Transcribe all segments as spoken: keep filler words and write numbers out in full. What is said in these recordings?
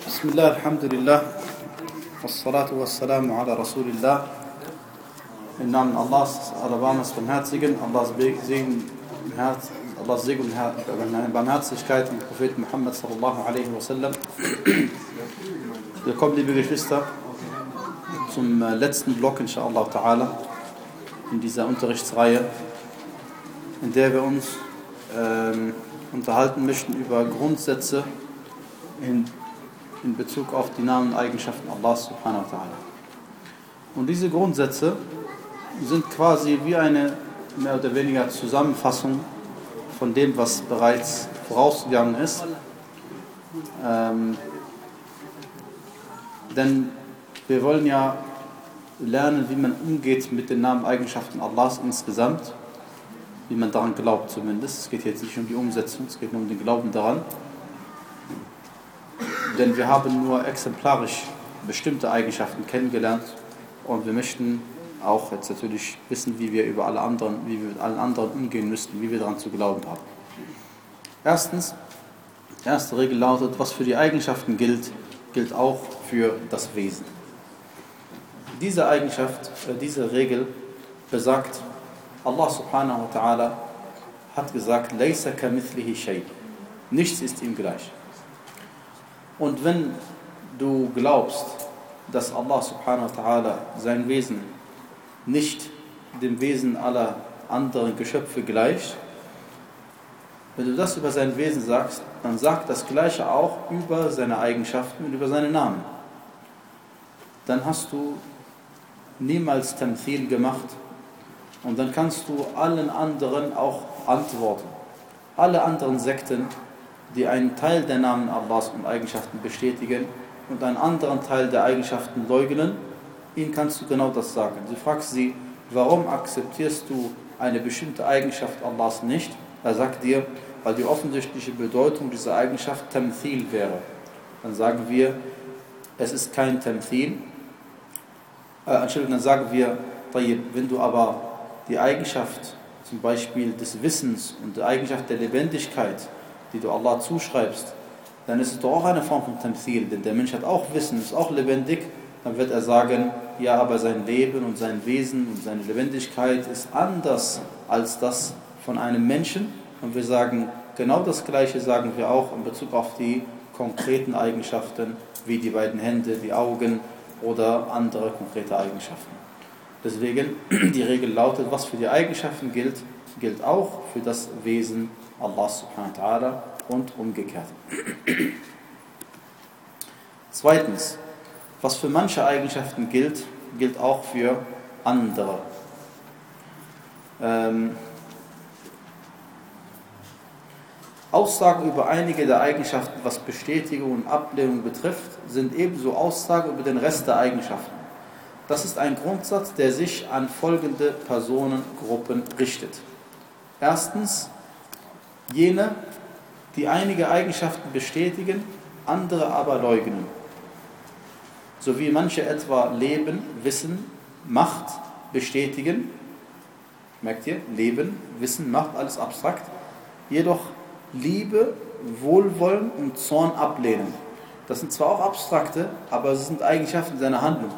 Bismillah, Alhamdulillah, Wassalatu wassalamu ala Rasulillah. Im Namen Allahs, Alabamas Barmherzigen, Allahs Segen, Allahs Segen und Barmherzigkeit und Prophet Muhammad sallallahu alaihi wasallam. Willkommen, liebe Geschwister, zum letzten Block, inshallah ta'ala, in dieser Unterrichtsreihe, in der wir uns ähm, unterhalten möchten über Grundsätze in, in Bezug auf die Namen und Eigenschaften Allahs subhanahu wa ta'ala. Und diese Grundsätze sind quasi wie eine mehr oder weniger Zusammenfassung von dem, was bereits vorausgegangen ist. Ähm, denn wir wollen ja lernen, wie man umgeht mit den Namen und Eigenschaften Allahs insgesamt, wie man daran glaubt zumindest. Es geht jetzt nicht um die Umsetzung, es geht nur um den Glauben daran. Denn wir haben nur exemplarisch bestimmte Eigenschaften kennengelernt und wir möchten auch jetzt natürlich wissen, wie wir über alle anderen, wie wir mit allen anderen umgehen müssten, wie wir daran zu glauben haben. Erstens, die erste Regel lautet, was für die Eigenschaften gilt, gilt auch für das Wesen. Diese Eigenschaft, diese Regel besagt, Allah subhanahu wa ta'ala hat gesagt, Laysa kamithlihi shay. Nichts ist ihm gleich. Und wenn du glaubst, dass Allah subhanahu wa ta'ala sein Wesen nicht dem Wesen aller anderen Geschöpfe gleicht, wenn du das über sein Wesen sagst, dann sag das Gleiche auch über seine Eigenschaften und über seine Namen. Dann hast du niemals Tamthil gemacht und dann kannst du allen anderen auch antworten. Alle anderen Sekten, die einen Teil der Namen Allahs und Eigenschaften bestätigen und einen anderen Teil der Eigenschaften leugnen, ihnen kannst du genau das sagen. Du fragst sie, warum akzeptierst du eine bestimmte Eigenschaft Allahs nicht? Er sagt dir, weil die offensichtliche Bedeutung dieser Eigenschaft Tamthil wäre. Dann sagen wir, es ist kein Tamthil. Äh, Entschuldigung, dann sagen wir, wenn du aber die Eigenschaft zum Beispiel des Wissens und die Eigenschaft der Lebendigkeit, die du Allah zuschreibst, dann ist es doch auch eine Form von Tamthil, denn der Mensch hat auch Wissen, ist auch lebendig. Dann wird er sagen, ja, aber sein Leben und sein Wesen und seine Lebendigkeit ist anders als das von einem Menschen. Und wir sagen, genau das Gleiche sagen wir auch in Bezug auf die konkreten Eigenschaften, wie die beiden Hände, die Augen oder andere konkrete Eigenschaften. Deswegen, die Regel lautet, was für die Eigenschaften gilt, gilt auch für das Wesen Allah subhanahu wa ta'ala und umgekehrt. Zweitens, was für manche Eigenschaften gilt, gilt auch für andere. Ähm, Aussagen über einige der Eigenschaften, was Bestätigung und Ablehnung betrifft, sind ebenso Aussagen über den Rest der Eigenschaften. Das ist ein Grundsatz, der sich an folgende Personengruppen richtet. Erstens, jene, die einige Eigenschaften bestätigen, andere aber leugnen. So wie manche etwa Leben, Wissen, Macht bestätigen. Merkt ihr? Leben, Wissen, Macht, alles abstrakt. Jedoch Liebe, Wohlwollen und Zorn ablehnen. Das sind zwar auch abstrakte, aber es sind Eigenschaften seiner Handlung.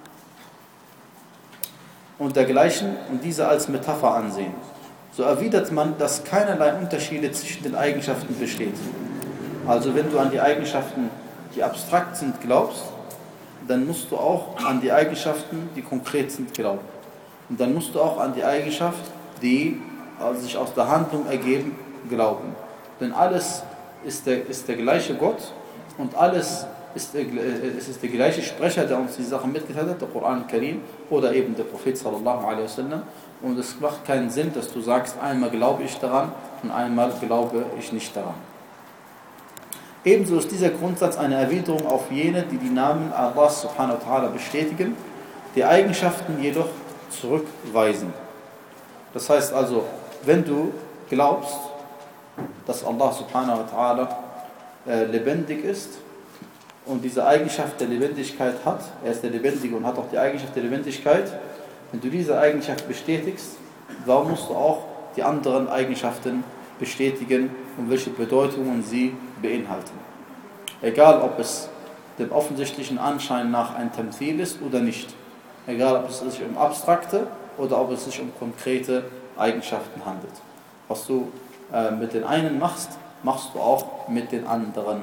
Und dergleichen und diese als Metapher ansehen. So erwidert man, dass keinerlei Unterschiede zwischen den Eigenschaften besteht. Also wenn du an die Eigenschaften, die abstrakt sind, glaubst, dann musst du auch an die Eigenschaften, die konkret sind, glauben. Und dann musst du auch an die Eigenschaft, die sich aus der Handlung ergeben, glauben. Denn alles ist der, ist der gleiche Gott und alles ist der, es ist der gleiche Sprecher, der uns die Sachen mitgeteilt hat, der Koran Karim oder eben der Prophet sallallahu alaihi wasallam. Und es macht keinen Sinn, dass du sagst, einmal glaube ich daran und einmal glaube ich nicht daran. Ebenso ist dieser Grundsatz eine Erwiderung auf jene, die die Namen Allah subhanahu wa ta'ala bestätigen, die Eigenschaften jedoch zurückweisen. Das heißt also, wenn du glaubst, dass Allah subhanahu wa ta'ala äh, lebendig ist und diese Eigenschaft der Lebendigkeit hat, er ist der Lebendige und hat auch die Eigenschaft der Lebendigkeit, wenn du diese Eigenschaft bestätigst, warum musst du auch die anderen Eigenschaften bestätigen und welche Bedeutungen sie beinhalten. Egal, ob es dem offensichtlichen Anschein nach ein Tamthil ist oder nicht. Egal, ob es sich um abstrakte oder ob es sich um konkrete Eigenschaften handelt. Was du äh, mit den einen machst, machst du auch mit den anderen.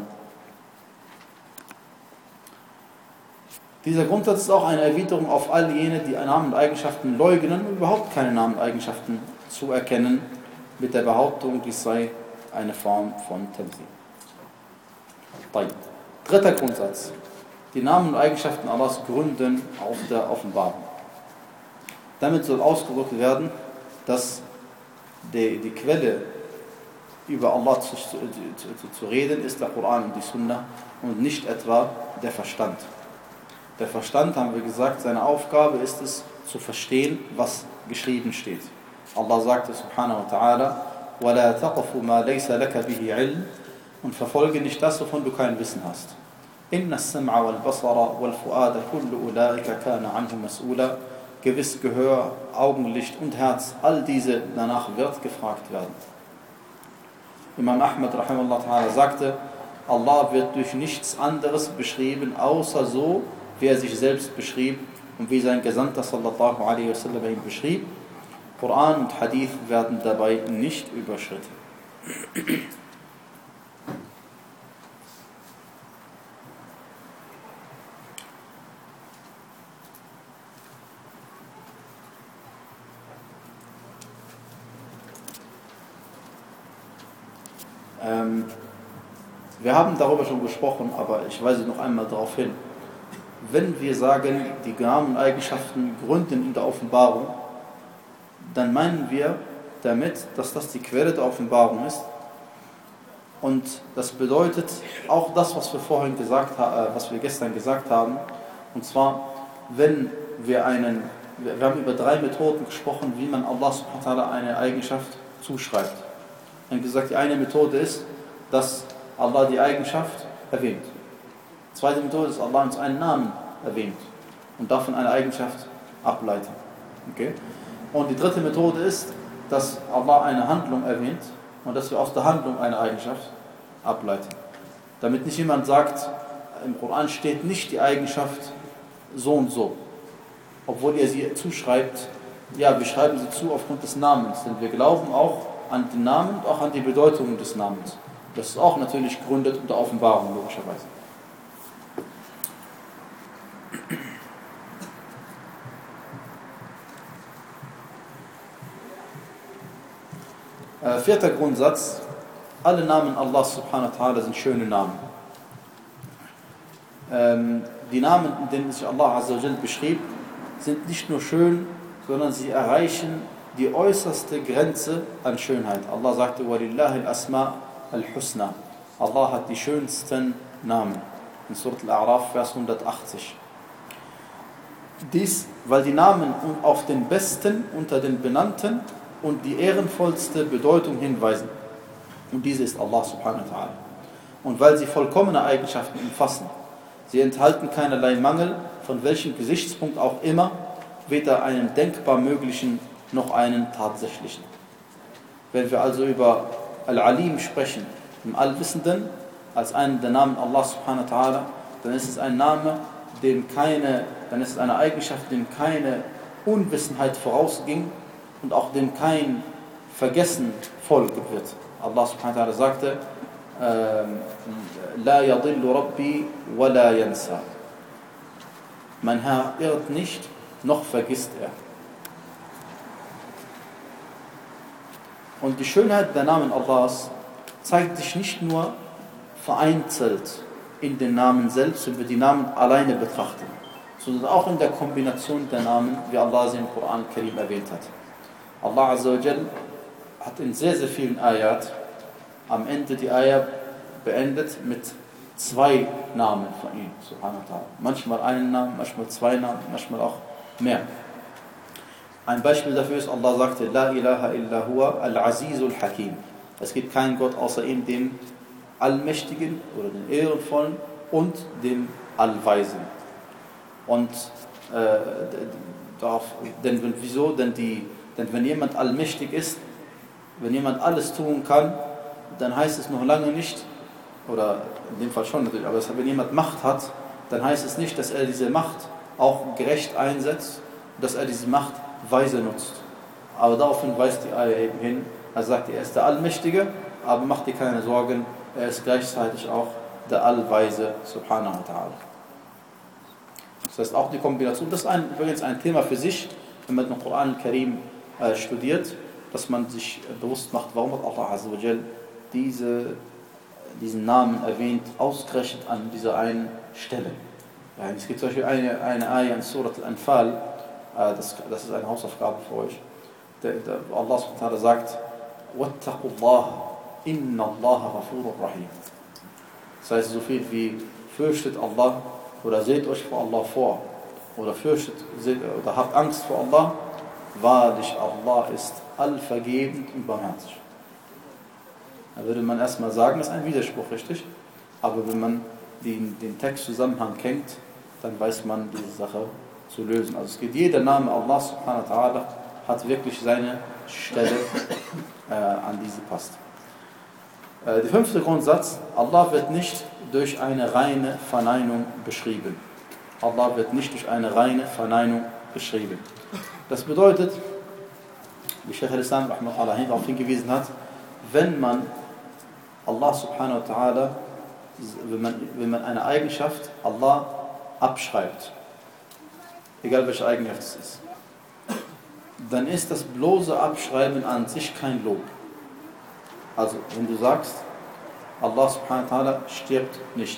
Dieser Grundsatz ist auch eine Erwiderung auf all jene, die Namen und Eigenschaften leugnen und überhaupt keine Namen und Eigenschaften zuerkennen, mit der Behauptung, dies sei eine Form von Tamthil. Dritter Grundsatz. Die Namen und Eigenschaften Allahs gründen auf der Offenbarung. Damit soll ausgedrückt werden, dass die, die Quelle über Allah zu, zu, zu, zu reden ist der Koran und die Sunna und nicht etwa der Verstand. Der Verstand, haben wir gesagt, seine Aufgabe ist es, zu verstehen, was geschrieben steht. Allah sagte subhanahu wa ta'ala, وَلَا تَقَفُ مَا لَيْسَ لَكَ بِهِ عِلْمٍ und verfolge nicht das, wovon du kein Wissen hast. إِنَّ السَّمْعَ وَالْبَصَرَ وَالْفُؤَادَ كُلُّ أُولَٰئِكَ كَانَ عَنْهُ مَسْئُولًا. Gewiss Gehör, Augenlicht und Herz, all diese danach wird gefragt werden. Imam Ahmad rahimahullah ta'ala sagte, Allah wird durch nichts anderes beschrieben, außer so, wie er sich selbst beschrieb und wie sein Gesandter sallallahu alaihi wasallam ihn beschrieb. Koran und Hadith werden dabei nicht überschritten. Ähm, wir haben darüber schon gesprochen, aber ich weise noch einmal darauf hin. Wenn wir sagen, die Namen und Eigenschaften gründen in der Offenbarung, dann meinen wir damit, dass das die Quelle der Offenbarung ist. Und das bedeutet auch das, was wir vorhin gesagt haben, was wir gestern gesagt haben. Und zwar, wenn wir einen, wir haben über drei Methoden gesprochen, wie man Allah subhanahu wa ta'ala eine Eigenschaft zuschreibt. Wir haben gesagt, die eine Methode ist, dass Allah die Eigenschaft erwähnt. Die zweite Methode ist, Allah uns einen Namen erwähnt und davon eine Eigenschaft ableitet. Okay? Und die dritte Methode ist, dass Allah eine Handlung erwähnt und dass wir aus der Handlung eine Eigenschaft ableiten. Damit nicht jemand sagt, im Koran steht nicht die Eigenschaft so und so, obwohl ihr sie zuschreibt. Ja, wir schreiben sie zu aufgrund des Namens, denn wir glauben auch an den Namen und auch an die Bedeutung des Namens. Das ist auch natürlich gegründet unter Offenbarung, logischerweise. Äh, vierter Grundsatz: Alle Namen Allah subhanahu wa ta'ala sind schöne Namen. Ähm, die Namen, in denen sich Allah azza wa jal beschrieb, sind nicht nur schön, sondern sie erreichen die äußerste Grenze an Schönheit. Allah sagte, وَلِلَّهِ الْأَسْمَاءُ الْحُسْنَى. Allah hat die schönsten Namen. In Surat Al-A'raf, Vers hundertachtzig. Dies, weil die Namen auf den besten unter den Benannten und die ehrenvollste Bedeutung hinweisen. Und diese ist Allah subhanahu wa ta'ala. Und weil sie vollkommene Eigenschaften umfassen. Sie enthalten keinerlei Mangel, von welchem Gesichtspunkt auch immer, weder einen denkbar möglichen noch einen tatsächlichen. Wenn wir also über Al-Alim sprechen, im Allwissenden, als einen der Namen Allah subhanahu wa ta'ala, dann ist es ein Name, dem keine, dann ist es eine Eigenschaft, dem keine Unwissenheit vorausging und auch dem kein Vergessen folgen wird. Allah subhanahu wa ta'ala sagte, La yadillu Rabbi wa la yansa. Mein Herr irrt nicht, noch vergisst er. Und die Schönheit der Namen Allahs zeigt sich nicht nur vereinzelt in den Namen selbst, wenn wir die Namen alleine betrachten, sondern auch in der Kombination der Namen, wie Allah sie im Koran Karim erwähnt hat. Allah Azza wa Jal hat in sehr, sehr vielen Ayat am Ende die Ayat beendet mit zwei Namen von ihm, subhanahu wa ta'ala. Manchmal einen Namen, manchmal zwei Namen, manchmal auch mehr. Ein Beispiel dafür ist, Allah sagte, La ilaha illa huwa al-azizul hakim. Es gibt keinen Gott außer ihm, dem Allmächtigen oder den Ehrenvollen und dem Allweisen. Und äh, darauf, denn wieso? Denn, die, denn wenn jemand allmächtig ist, wenn jemand alles tun kann, dann heißt es noch lange nicht, oder in dem Fall schon natürlich, aber wenn jemand Macht hat, dann heißt es nicht, dass er diese Macht auch gerecht einsetzt, dass er diese Macht weise nutzt. Aber daraufhin weist die Ayah eben hin. Er sagt, er ist der Allmächtige, aber mach dir keine Sorgen, er ist gleichzeitig auch der Allweise, subhanahu wa ta'ala. Das heißt auch die Kombination, das ist ein, übrigens ein Thema für sich, wenn man den Koran al-Karim äh, studiert, dass man sich äh, bewusst macht, warum hat Allah Azza wa Jal diese, diesen Namen erwähnt, ausgerechnet an dieser einen Stelle. Ja, es gibt zum Beispiel eine, eine Ayah in Surat al-Anfal, äh, das, das ist eine Hausaufgabe für euch, der, der Allah subhanahu wa ta'ala sagt, وَاتَّقُوا اللَّهَ إِنَّ اللَّهَ غَفُورٌ رَحِيمٌ. Das heißt so viel wie, fürchtet Allah oder seht euch vor Allah vor oder fürchtet seht, oder habt Angst vor Allah, wahrlich Allah ist allvergebend und barmherzig. Da würde man erstmal sagen, das ist ein Widerspruch, richtig? Aber wenn man den, den Textzusammenhang kennt, dann weiß man diese Sache zu lösen. Also es geht, jeder Name Allah subhanahu wa ta'ala hat wirklich seine Stelle, äh, an die sie passt. Äh, der fünfte Grundsatz, Allah wird nicht durch eine reine Verneinung beschrieben. Allah wird nicht durch eine reine Verneinung beschrieben. Das bedeutet, wie Shaykh al-Islam darauf hingewiesen hat, wenn man Allah subhanahu wa ta'ala, wenn man, wenn man eine Eigenschaft Allah abschreibt, egal welche Eigenschaft es ist, dann ist das bloße Abschreiben an sich kein Lob. Also, wenn du sagst, Allah subhanahu wa ta'ala stirbt nicht,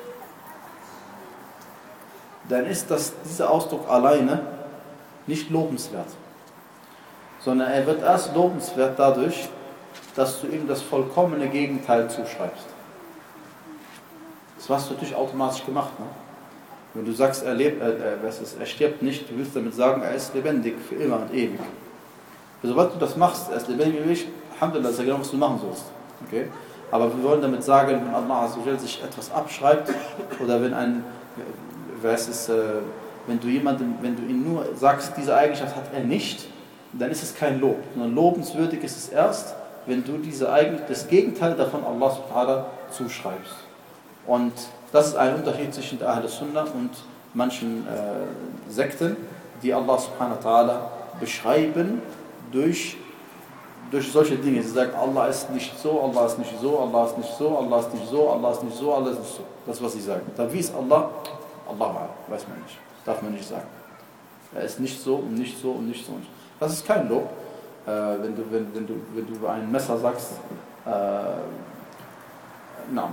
dann ist das, dieser Ausdruck alleine nicht lobenswert, sondern er wird erst lobenswert dadurch, dass du ihm das vollkommene Gegenteil zuschreibst. Das hast du natürlich automatisch gemacht. Ne? Wenn du sagst, er, lebt, äh, was ist, er stirbt nicht, du willst damit sagen, er ist lebendig für immer und ewig. Sobald du das machst, er ist lebendig, Alhamdulillah, das ist ja genau, was du machen sollst. Okay? Aber wir wollen damit sagen, wenn Allah Azza wa Jal sich etwas abschreibt, oder wenn ein, was ist, äh, wenn du jemandem, wenn du ihm nur sagst, diese Eigenschaft hat er nicht, dann ist es kein Lob. Sondern lobenswürdig ist es erst, wenn du diese Eigenschaft, das Gegenteil davon Allah subhanahu wa ta'ala zuschreibst. Und das ist ein Unterschied zwischen der Ahl Sunnah und manchen äh, Sekten, die Allah subhanahu wa ta'ala beschreiben durch, durch solche Dinge. Sie sagen, Allah ist nicht so, Allah ist nicht so, Allah ist nicht so, Allah ist nicht so, Allah ist nicht so, Allah ist nicht so. Das ist, was sie sagen. Da wie ist Allah? Allah weiß man nicht. Darf man nicht sagen. Er ist nicht so und nicht so und nicht so. Das ist kein Lob. Äh, wenn, du, wenn, wenn, du, wenn du über ein Messer sagst, äh, na.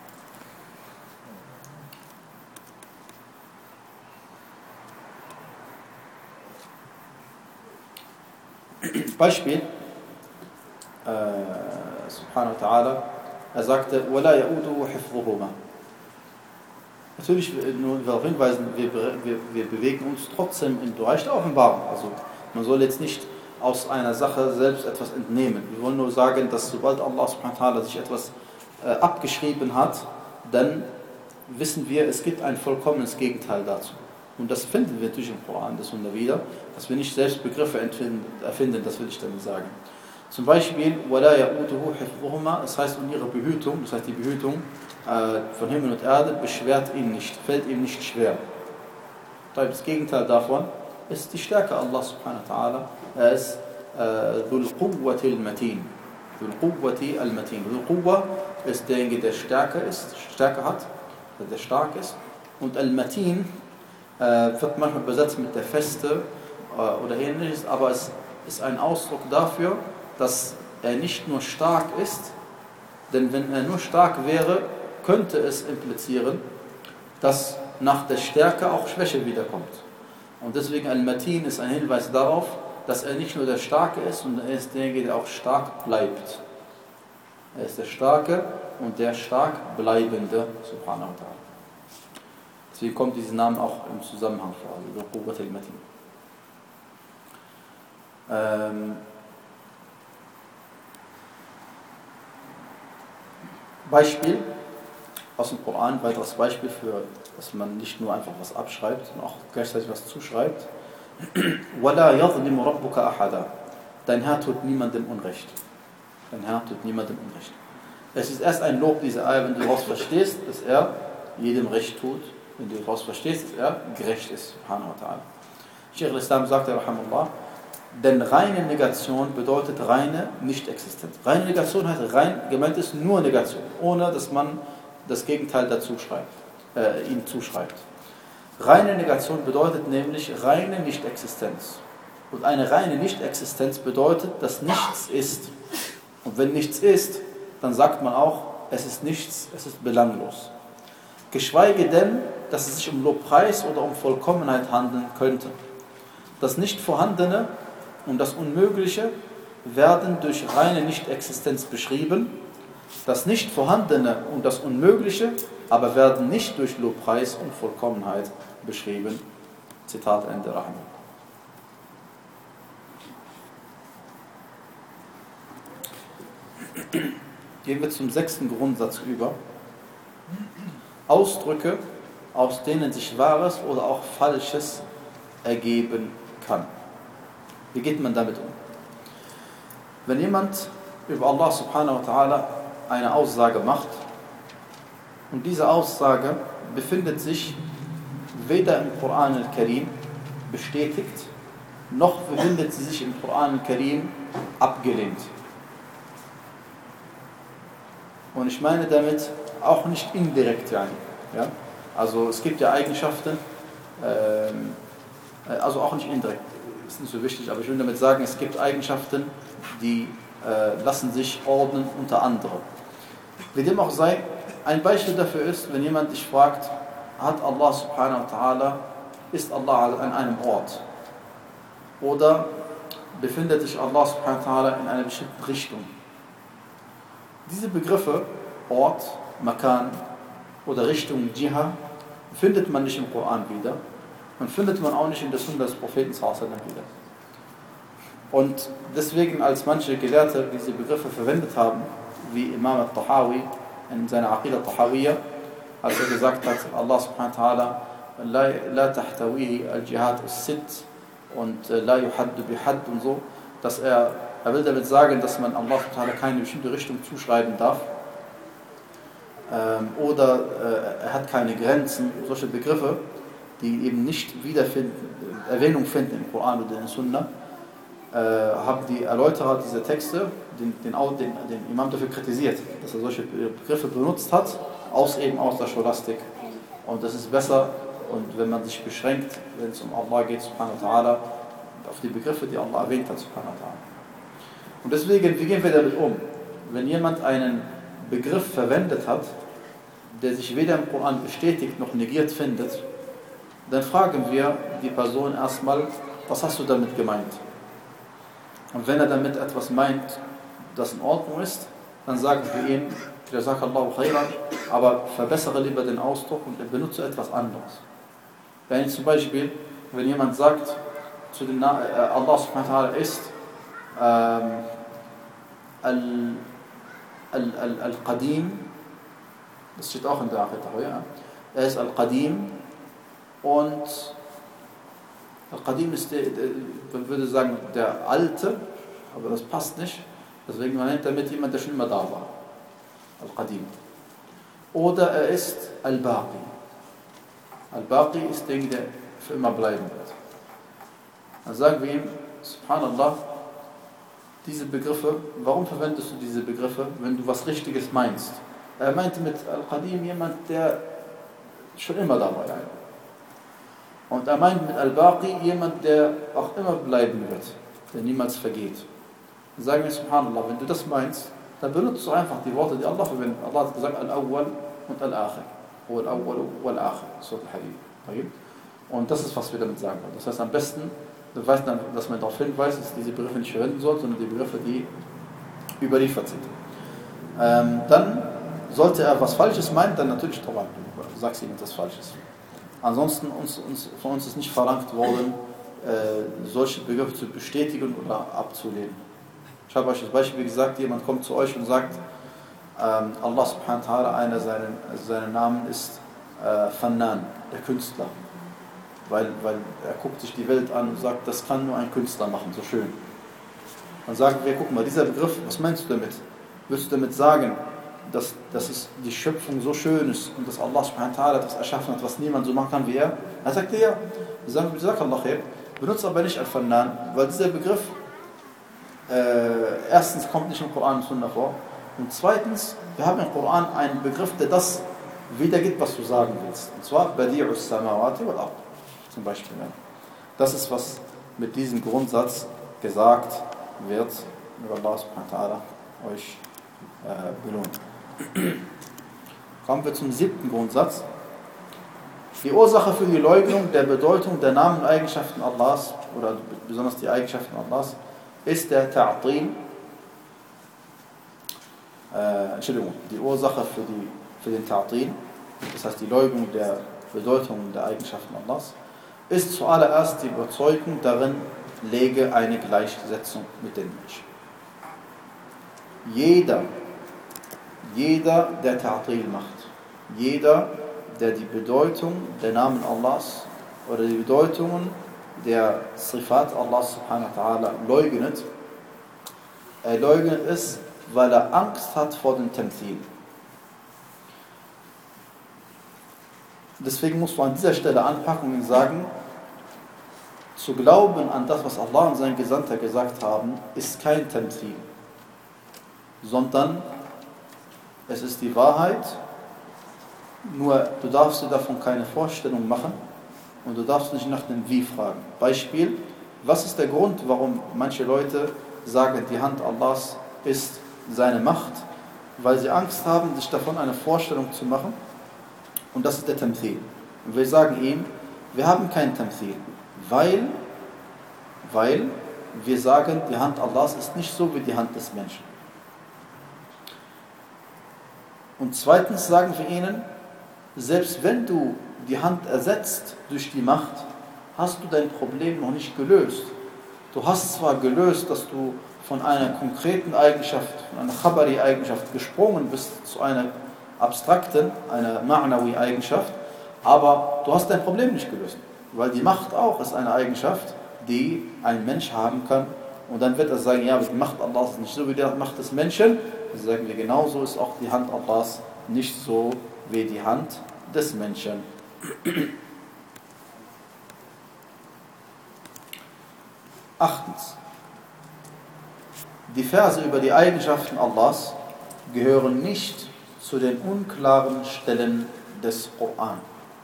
Beispiel, äh, subhanahu wa ta'ala, er sagte, وَلَا يَؤُودُهُ حِفْظُهُمَا. Natürlich, nur darauf hinweisen, wir, wir, wir bewegen uns trotzdem im Bereich der Offenbarung. Also man soll jetzt nicht aus einer Sache selbst etwas entnehmen. Wir wollen nur sagen, dass sobald Allah subhanahu wa ta'ala sich etwas äh, abgeschrieben hat, dann wissen wir, es gibt ein vollkommenes Gegenteil dazu. Und das finden wir natürlich im Koran, das Sunna wieder, dass wir nicht selbst Begriffe erfinden, das will ich damit sagen. Zum Beispiel, وَلَا يَؤُودُهُ حِفْظُهُمَا, das heißt, um ihre Behütung, das heißt die Behütung äh, von Himmel und Erde, beschwert ihn nicht, fällt ihm nicht schwer. Das Gegenteil davon ist die Stärke Allah subhanahu wa ta'ala. Er ist Dhul Quwwati al-Matin. Dhul Quwwati al-Matin. Dhul Quwwa ist derjenige, der Stärke ist, Stärke hat, der stark ist. Und al-Matin äh, wird manchmal besetzt mit der Feste äh, oder ähnliches, aber es ist ein Ausdruck dafür, dass er nicht nur stark ist, denn wenn er nur stark wäre, könnte es implizieren, dass nach der Stärke auch Schwäche wiederkommt. Und deswegen Al-Matin ist ein Hinweis darauf, dass er nicht nur der Starke ist, sondern er ist derjenige, der auch stark bleibt. Er ist der Starke und der stark Bleibende, subhanahu wa ta'ala. Deswegen kommt dieser Name auch im Zusammenhang vor, also Quwwat al-Matin. Ähm, Beispiel aus dem Koran, ein weiteres Beispiel für, dass man nicht nur einfach was abschreibt, sondern auch gleichzeitig was zuschreibt. وَلَا يَظْلِمُ رَبُّكَ أَحَدًا. Dein Herr tut niemandem Unrecht. Dein Herr tut niemandem Unrecht. Es ist erst ein Lob dieser Eier, wenn du daraus verstehst, dass er jedem Recht tut wenn du daraus verstehst, dass er gerecht ist, subhanahu wa ta'ala. Sheikh al-Islam sagte, rahimahullah, denn reine Negation bedeutet reine Nicht-Existenz. Reine Negation heißt, rein gemeint ist nur Negation, ohne dass man das Gegenteil dazu schreibt, äh, ihm zuschreibt. Reine Negation bedeutet nämlich reine Nicht-Existenz. Und eine reine Nicht-Existenz bedeutet, dass nichts ist. Und wenn nichts ist, dann sagt man auch, es ist nichts, es ist belanglos. Geschweige denn, dass es sich um Lobpreis oder um Vollkommenheit handeln könnte. Das Nicht-Vorhandene und das Unmögliche werden durch reine Nicht-Existenz beschrieben. Das Nicht-Vorhandene und das Unmögliche aber werden nicht durch Lobpreis und Vollkommenheit beschrieben. Zitat Ende, Rahman. Gehen wir zum sechsten Grundsatz über. Ausdrücke, aus denen sich Wahres oder auch Falsches ergeben kann. Wie geht man damit um? Wenn jemand über Allah subhanahu wa ta'ala eine Aussage macht und diese Aussage befindet sich weder im Koran al-Karim bestätigt, noch befindet sie sich im Koran al-Karim abgelehnt. Und ich meine damit auch nicht indirekt. Ja? Also es gibt ja Eigenschaften, ähm, also auch nicht indirekt, ist nicht so wichtig, aber ich will damit sagen, es gibt Eigenschaften, die äh, lassen sich ordnen unter andere. Wie dem auch sei, ein Beispiel dafür ist, wenn jemand dich fragt, hat Allah subhanahu wa ta'ala, ist Allah an einem Ort? Oder befindet sich Allah subhanahu wa ta'ala in einer bestimmten Richtung? Diese Begriffe, Ort, Makan oder Richtung, Jiha, findet man nicht im Koran wieder und findet man auch nicht in der Sunna des Propheten sallallahu alaihi wasallam wieder. Und deswegen, als manche Gelehrte diese Begriffe verwendet haben, wie Imam al-Tahawi in seiner Aqidah al-Tahawiyya, als er gesagt hat, Allah subhanahu wa ta'ala la tahtawihi al-Jihad as-Sitt und la yuhaddu bihad und so, dass er, er will damit sagen, dass man Allah subhanahu wa ta'ala keine bestimmte Richtung zuschreiben darf, ähm, oder äh, er hat keine Grenzen, solche Begriffe, die eben nicht wiederfinden, Erwähnung finden im Koran oder in der Sunna, äh, haben die Erläuterer dieser Texte den, den, den, den Imam dafür kritisiert, dass er solche Begriffe benutzt hat, aus eben aus der Scholastik. Und das ist besser, und wenn man sich beschränkt, wenn es um Allah geht, subhanahu wa ta'ala, auf die Begriffe, die Allah erwähnt hat, subhanahu wa ta'ala. Und deswegen, wie gehen wir damit um? Wenn jemand einen Begriff verwendet hat, der sich weder im Koran bestätigt noch negiert findet, dann fragen wir die Person erstmal, was hast du damit gemeint? Und wenn er damit etwas meint, das in Ordnung ist, dann sagen wir ihm, Jazakallahu khairan, aber verbessere lieber den Ausdruck und benutze etwas anderes. Wenn zum Beispiel, wenn jemand sagt, zu den, äh, Allah subhanahu wa ta'ala ist ähm, Al-Qadim, das steht auch in der Aqidah, ja? Er ist Al-Qadim und Al-Qadim ist, der, der, man würde sagen, der Alte, aber das passt nicht, deswegen man nennt damit jemand, der schon immer da war. Al-Qadim. Oder er ist Al-Baqi. Al-Baqi ist derjenige, der für immer bleiben wird. Dann sagen wir ihm, Subhanallah, diese Begriffe, warum verwendest du diese Begriffe, wenn du was Richtiges meinst? Er meinte mit Al-Qadim jemand, der schon immer da war. Und er meint mit Al-Baqi jemand, der auch immer bleiben wird, der niemals vergeht. Dann sagen wir, Subhanallah, wenn du das meinst, dann benutzt du einfach die Worte, die Allah verwendet. Allah hat gesagt, Al-Awwal und Al-Akhir. Al-Awwal und Al-Akhir. Und das ist, was wir damit sagen wollen. Das heißt, am besten, du weißt dann, dass man darauf hinweist, dass diese Begriffe nicht verwenden soll, sondern die Begriffe, die überliefert sind. Ähm, dann sollte er was Falsches meinen, dann natürlich Tawab. Du sagst ihm etwas Falsches. Ansonsten uns, uns, von uns ist nicht verlangt worden, äh, solche Begriffe zu bestätigen oder abzulehnen. Ich habe euch das Beispiel gesagt, jemand kommt zu euch und sagt, ähm, Allah subhanahu wa ta'ala, einer seiner seine Namen ist äh, Fannan, der Künstler. Weil, weil er guckt sich die Welt an und sagt, das kann nur ein Künstler machen, so schön. Dann sagen wir, guck mal, dieser Begriff, was meinst du damit? Willst du damit sagen, dass, dass es die Schöpfung so schön ist und dass Allah subhanahu wa ta'ala das erschaffen hat, was niemand so machen kann wie er? Er sagte ja. Jazakallah khair. Benutzt aber nicht Al-Fannan, weil dieser Begriff äh, erstens kommt nicht im Koran und Sunna vor und zweitens, wir haben im Koran einen Begriff, der das wiedergibt, was du sagen willst. Und zwar Badi'us Samawati wal Ard zum Beispiel. Das ist, was mit diesem Grundsatz gesagt wird. Möge Allah subhanahu wa ta'ala euch äh, belohnen. Kommen wir zum siebten Grundsatz. Die Ursache für die Leugnung der Bedeutung der Namen und Eigenschaften Allahs, oder besonders die Eigenschaften Allahs, ist der Ta'til. Äh, Entschuldigung, die Ursache für, die, für den Ta'til, das heißt die Leugnung der Bedeutung der Eigenschaften Allahs, ist zuallererst die Überzeugung darin, lege eine Gleichsetzung mit den Menschen. Jeder, jeder, der Ta'til macht, jeder, der die Bedeutung der Namen Allahs oder die Bedeutungen der Sifat Allahs subhanahu wa ta'ala leugnet, er leugnet es, weil er Angst hat vor dem Tamthil. Deswegen musst du an dieser Stelle anpacken und sagen, zu glauben an das, was Allah und sein Gesandter gesagt haben, ist kein Tamthil, sondern es ist die Wahrheit. Nur du darfst dir davon keine Vorstellung machen und du darfst nicht nach dem Wie fragen. Beispiel, was ist der Grund, warum manche Leute sagen, die Hand Allahs ist seine Macht? Weil sie Angst haben, sich davon eine Vorstellung zu machen, und das ist der Tamthil. Und wir sagen ihm, wir haben keinen Tamthil, weil, weil wir sagen, die Hand Allahs ist nicht so wie die Hand des Menschen. Und zweitens sagen wir ihnen, selbst wenn du die Hand ersetzt durch die Macht, hast du dein Problem noch nicht gelöst. Du hast zwar gelöst, dass du von einer konkreten Eigenschaft, von einer Khabari-Eigenschaft gesprungen bist zu einer abstrakten, einer Ma'nawi-Eigenschaft, aber du hast dein Problem nicht gelöst. Weil die Macht auch ist eine Eigenschaft, die ein Mensch haben kann. Und dann wird er sagen, ja, die Macht Allahs ist nicht so wie die Macht des Menschen. Dann sagen wir, genauso ist auch die Hand Allahs nicht so wie die Hand des Menschen. Achtens. Die Verse über die Eigenschaften Allahs gehören nicht zu den unklaren Stellen des Koran.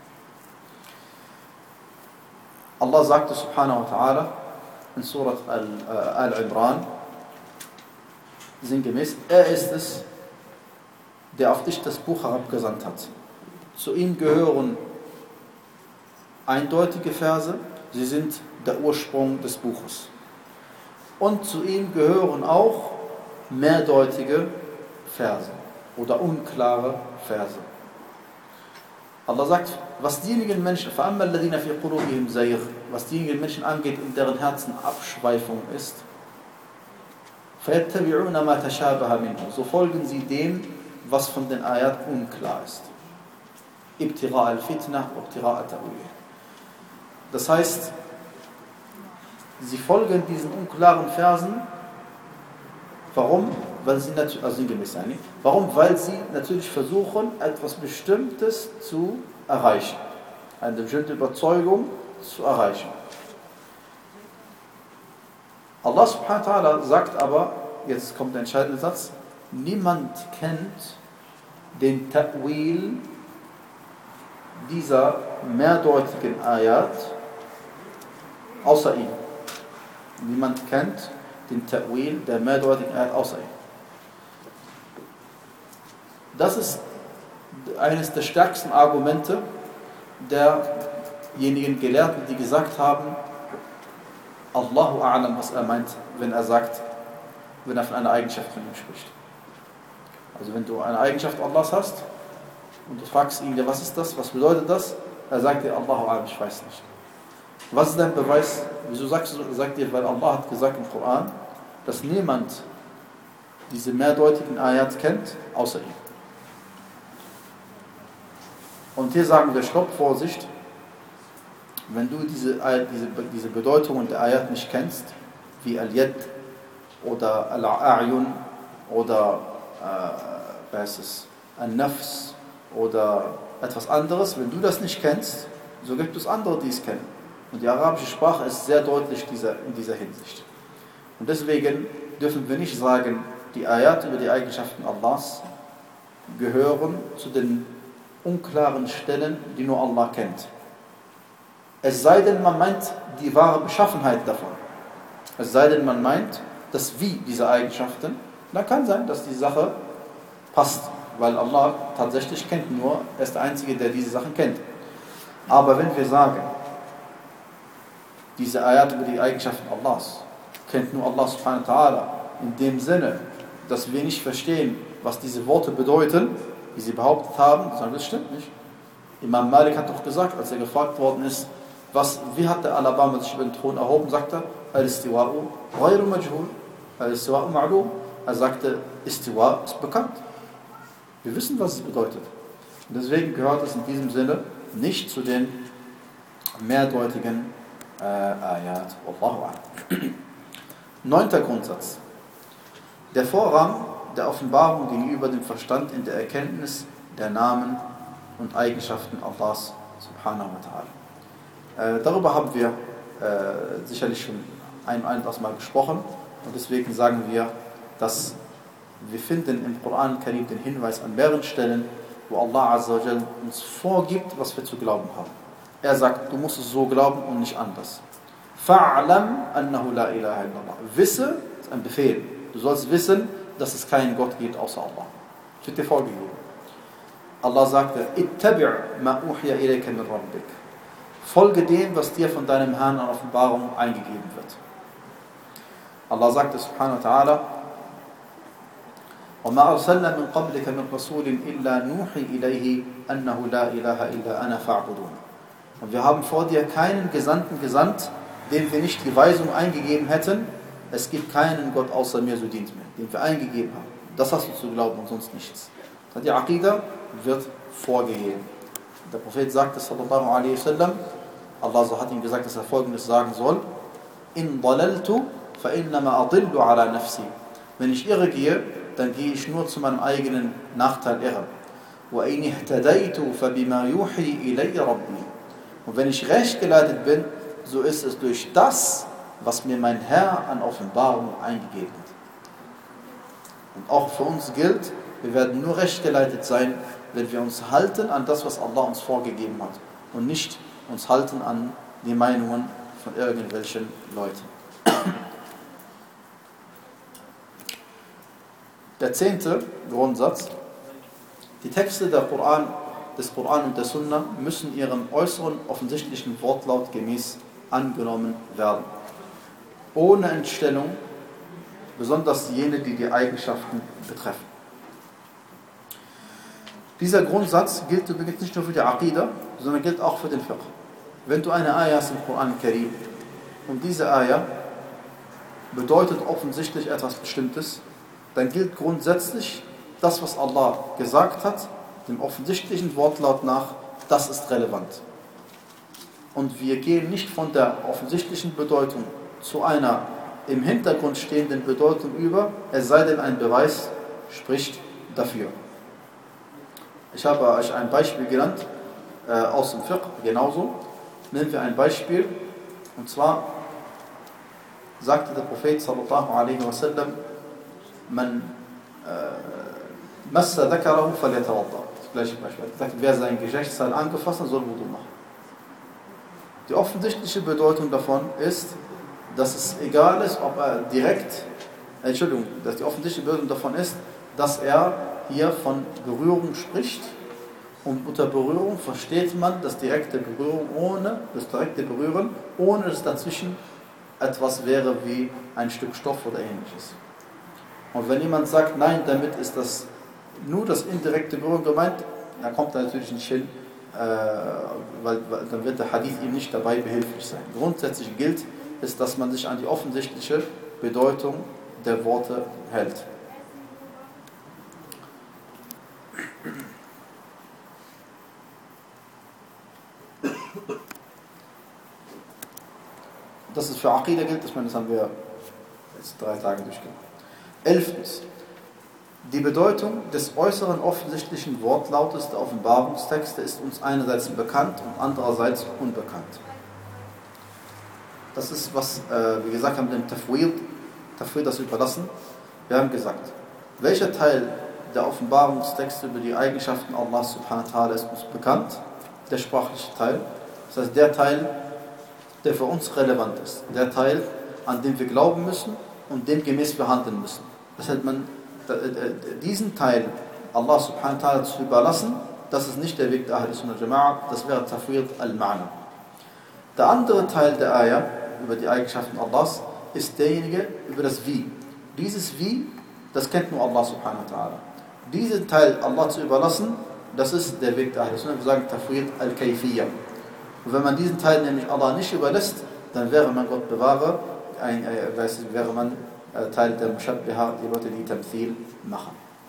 Allah sagte subhanahu wa ta'ala in Surat Al-Imran sinngemäß, er ist es, der auf dich das Buch herabgesandt hat. Zu ihm gehören eindeutige Verse, sie sind der Ursprung des Buches. Und zu ihm gehören auch mehrdeutige Verse oder unklare Verse. Allah sagt, was diejenigen Menschen, was diejenigen Menschen angeht, in deren Herzen Abschweifung ist, so folgen sie dem, was von den Ayat unklar ist. Das heißt, sie folgen diesen unklaren Versen. Warum? Weil sie natürlich, also sinngemäß eigentlich. Warum? Weil sie natürlich versuchen, etwas Bestimmtes zu erreichen. Eine bestimmte Überzeugung zu erreichen. Allah subhanahu wa ta'ala sagt aber, jetzt kommt der entscheidende Satz, niemand kennt den Ta'wil dieser mehrdeutigen Ayat außer ihm. Niemand kennt den Ta'wil der mehrdeutigen Ayat außer ihm. Das ist eines der stärksten Argumente derjenigen Gelehrten, die gesagt haben, Allahu a'lam, was er meint, wenn er sagt, wenn er von einer Eigenschaft von ihm spricht. Also wenn du eine Eigenschaft Allahs hast und du fragst ihn, was ist das, was bedeutet das? Er sagt dir, Allahu a'lam, ich weiß nicht. Was ist dein Beweis? Wieso sagst du, er sagt dir, weil Allah hat gesagt im Koran, dass niemand diese mehrdeutigen Ayat kennt, außer ihm. Und hier sagen wir, stopp, Vorsicht, wenn du diese, diese, diese Bedeutungen der Ayat nicht kennst, wie Al-Yad oder Al-A'yun oder heißt es, ein Nafs oder etwas anderes, wenn du das nicht kennst, so gibt es andere, die es kennen. Und die arabische Sprache ist sehr deutlich in dieser Hinsicht. Und deswegen dürfen wir nicht sagen, die Ayat über die Eigenschaften Allahs gehören zu den unklaren Stellen, die nur Allah kennt. Es sei denn, man meint die wahre Beschaffenheit davon. Es sei denn, man meint das Wie dieser Eigenschaften. Dann kann sein, dass die Sache passt, weil Allah tatsächlich kennt nur, er ist der Einzige, der diese Sachen kennt. Aber wenn wir sagen, diese Ayat über die Eigenschaften Allahs kennt nur Allah subhanahu wa ta'ala, in dem Sinne, dass wir nicht verstehen, was diese Worte bedeuten, wie sie behauptet haben, sagen wir, das stimmt nicht. Imam Malik hat doch gesagt, als er gefragt worden ist, was, wie hat der Alabama sich über den Thron erhoben, sagt er, Al-Istiwa'u ghayru majhul, Al-Istiwa'u ma'lum. Er sagte, Istiwa ist bekannt. Wir wissen, was es bedeutet. Und deswegen gehört es in diesem Sinne nicht zu den mehrdeutigen äh, Ayat. Wallahu a'lam. Neunter Grundsatz. Der Vorrang der Offenbarung gegenüber dem Verstand in der Erkenntnis der Namen und Eigenschaften Allahs subhanahu wa ta'ala. Äh, darüber haben wir äh, sicherlich schon ein und anderes Mal gesprochen und deswegen sagen wir, dass wir finden im Koran Karim den Hinweis an mehreren Stellen, wo Allah Azza wa Jal uns vorgibt, was wir zu glauben haben. Er sagt, du musst es so glauben und nicht anders. Fa'alam annahu la ilaha illallah. Wisse, das ist ein Befehl. Du sollst wissen, dass es keinen Gott gibt außer Allah. Das wird dir vorgegeben. Allah sagte, ittabi' ma uhiya ilayka min rabbik. Folge dem, was dir von deinem Herrn an Offenbarung eingegeben wird. Allah sagte subhanahu wa ta'ala, وَمَا أَرْسَلْنَا مِنْ قَبْلِكَ مِنْ رَسُولٍ إِلَّا نُوحِي إِلَيْهِ أَنَّهُ لَا إِلَهَ إِلَّا أَنَا فَاعْبُدُونَ. Und wir haben vor dir keinen Gesandten gesandt, dem wir nicht die Weisung eingegeben hätten, es gibt keinen Gott außer mir, so dient mir, den wir eingegeben haben. Das hast du zu glauben und sonst nichts. Die Aqidah wird vorgegeben. Der Prophet sagte, sallallahu alaihi wasallam, Allah hat ihm gesagt, dass er Folgendes sagen soll, in dalaltu fa innama adillu ala nafsi. Wenn ich irre gehe, dann gehe ich nur zu meinem eigenen Nachteil irre. Wa in ihtadaytu fa bima yuhi ilayya rabbi. Und wenn ich recht geleitet bin, so ist es durch das, was mir mein Herr an Offenbarung eingegeben hat. Und auch für uns gilt, wir werden nur recht geleitet sein, wenn wir uns halten an das, was Allah uns vorgegeben hat. Und nicht uns halten an die Meinungen von irgendwelchen Leuten. Der zehnte Grundsatz. Die Texte der Koran, des Koran und der Sunna müssen ihrem äußeren offensichtlichen Wortlaut gemäß angenommen werden. Ohne Entstellung, besonders jene, die die Eigenschaften betreffen. Dieser Grundsatz gilt übrigens nicht nur für die Aqidah, sondern gilt auch für den Fiqh. Wenn du eine Ayah hast im Koran Karim und diese Ayah bedeutet offensichtlich etwas Bestimmtes, dann gilt grundsätzlich das, was Allah gesagt hat, dem offensichtlichen Wortlaut nach, das ist relevant. Und wir gehen nicht von der offensichtlichen Bedeutung zu einer im Hintergrund stehenden Bedeutung über, es sei denn, ein Beweis spricht dafür. Ich habe euch ein Beispiel genannt, äh, aus dem Fiqh genauso. Nehmen wir ein Beispiel, und zwar sagte der Prophet sallallahu alaihi wasallam, man massa dhakarahu falyatawadda. Das gleiche Beispiel. Er sagt, wer sein Geschlechtsteil angefasst hat, soll Wudu machen. Die offensichtliche Bedeutung davon ist, dass es egal ist, ob er direkt, Entschuldigung, dass die offensichtliche Bedeutung davon ist, dass er hier von Berührung spricht, und unter Berührung versteht man das direkte Berührung ohne, das direkte Berühren, ohne dass dazwischen etwas wäre wie ein Stück Stoff oder ähnliches. Und wenn jemand sagt, nein, damit ist das nur das indirekte Berührung gemeint, dann kommt er natürlich nicht hin, äh, weil, weil dann wird der Hadith ihm nicht dabei behilflich sein. Grundsätzlich gilt es, dass man sich an die offensichtliche Bedeutung der Worte hält. Dass es für Aqidah gilt, ich meine, das haben wir jetzt drei Tage durchgegangen. Elftens. Die Bedeutung des äußeren offensichtlichen Wortlautes der Offenbarungstexte ist uns einerseits bekannt und andererseits unbekannt. Das ist, was äh, wir gesagt haben, dem Tafwid, Tafwid das überlassen. Wir haben gesagt, welcher Teil der Offenbarungstexte über die Eigenschaften Allahs subhanahu wa ta'ala ist uns bekannt? Der sprachliche Teil. Das heißt, der Teil, der für uns relevant ist. Der Teil, an dem wir glauben müssen und dem gemäß wir handeln müssen. Das heißt, man, diesen Teil Allah subhanahu wa ta'ala zu überlassen, das ist nicht der Weg der Ahl-Sunnah Jama'a, das wäre Tafwid al-Ma'na. Der andere Teil der Ayah über die Eigenschaften Allahs ist derjenige über das Wie. Dieses Wie, das kennt nur Allah subhanahu wa ta'ala. Diesen Teil Allah zu überlassen, das ist der Weg der Ahl-Sunnah. Wir sagen Tafwid al-Kayfiyya. Und wenn man diesen Teil nämlich Allah nicht überlässt, dann wäre man, Gott bewahre, ein, äh, weiß, wäre man äh, Teil der Mushabbiha, die Leute, die Tamthil machen.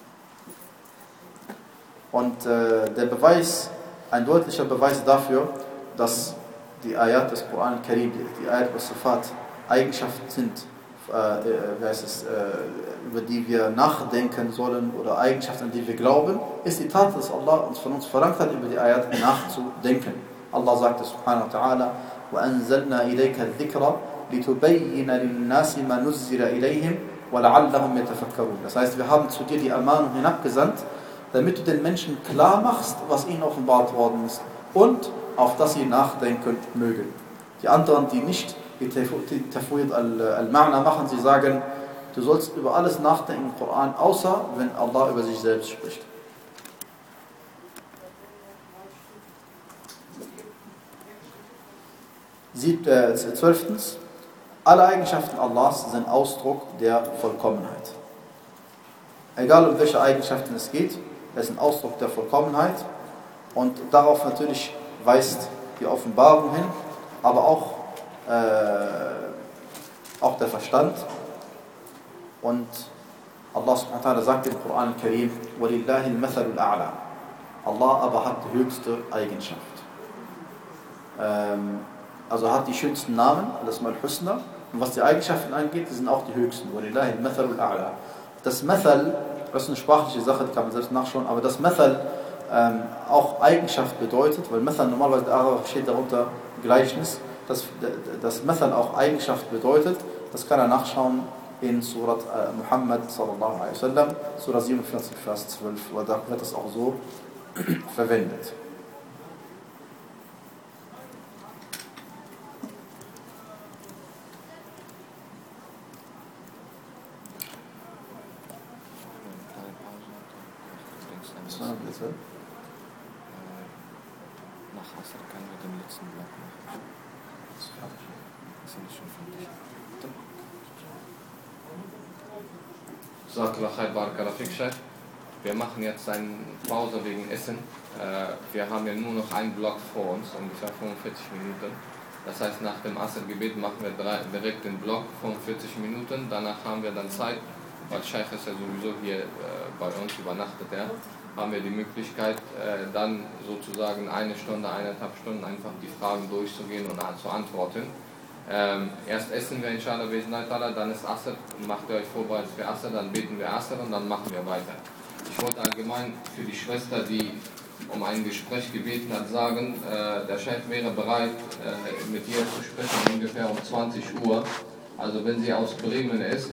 Und äh, der Beweis, ein deutlicher Beweis dafür, dass die Ayat des Koran al-Karim, die Ayat al-Sifat, Eigenschaften sind, äh, äh, es, äh, über die wir nachdenken sollen oder Eigenschaften, an die wir glauben, ist die Tat, dass Allah uns von uns verlangt hat, über die Ayat nachzudenken. Allah sagte subhanahu wa ta'ala, وَأَنزَلْنَا إِلَيْكَ الذِّكْرَ لِتُبَيِّنَ لِلنَّاسِ مَا نُزِّلَ إِلَيْهِمْ وَلَعَلَّهُمْ يَتَفَكَّرُونَ. Das heißt, wir haben zu dir die Ermahnung hinabgesandt, damit du den Menschen klar machst, was ihnen offenbart worden ist und auf das sie nachdenken mögen. Die anderen, die nicht die Tafwid al-Ma'na machen, sie sagen, du sollst über alles nachdenken im Koran, außer wenn Allah über sich selbst spricht. Sieb, äh, zwölftens, alle Eigenschaften Allahs sind Ausdruck der Vollkommenheit. Egal um welche Eigenschaften es geht, es ist ein Ausdruck der Vollkommenheit und darauf natürlich weist die Offenbarung hin, aber auch, äh, auch der Verstand. Und Allah subhanahu wa ta'ala sagt im Koran al-Karim, وَلِلَّهِ الْمَثَلُ الْأَعْلَى. Allah aber hat die höchste Eigenschaft. Ähm, also hat die schönsten Namen, das mal Husna. Und was die Eigenschaften angeht, die sind auch die höchsten. وَلِلَّهِ الْمَثَلُ الْأَعْلَى. Das Mathal, das ist eine sprachliche Sache, die kann man selbst nachschauen, aber das Mathal ähm, auch Eigenschaft bedeutet, weil Mathal normalerweise der Araber steht darunter Gleichnis, dass das Mathal auch Eigenschaft bedeutet, das kann er nachschauen in Surat äh, Muhammad sallallahu alaihi wasallam, Surah siebenundvierzig, Vers zwölf, weil da wird das auch so verwendet. Bitte? Nach Asr können wir den letzten Block machen. Das ist fertig. Das ist nicht schon fertig. Wir machen jetzt eine Pause wegen Essen. Wir haben ja nur noch einen Block vor uns, ungefähr fünfundvierzig Minuten. Das heißt, nach dem Asr-Gebet machen wir direkt den Block fünfundvierzig Minuten. Danach haben wir dann Zeit, weil Scheich ist ja sowieso hier bei uns übernachtet. Ja. Haben wir die Möglichkeit, äh, dann sozusagen eine Stunde, eineinhalb Stunden einfach die Fragen durchzugehen und zu antworten. Ähm, erst essen wir inshallah, dann ist Asr, macht ihr euch vorbereitet für Asr, dann beten wir Asr und dann machen wir weiter. Ich wollte allgemein für die Schwester, die um ein Gespräch gebeten hat, sagen, äh, der Chef wäre bereit, äh, mit ihr zu sprechen ungefähr um zwanzig Uhr. Also wenn sie aus Bremen ist,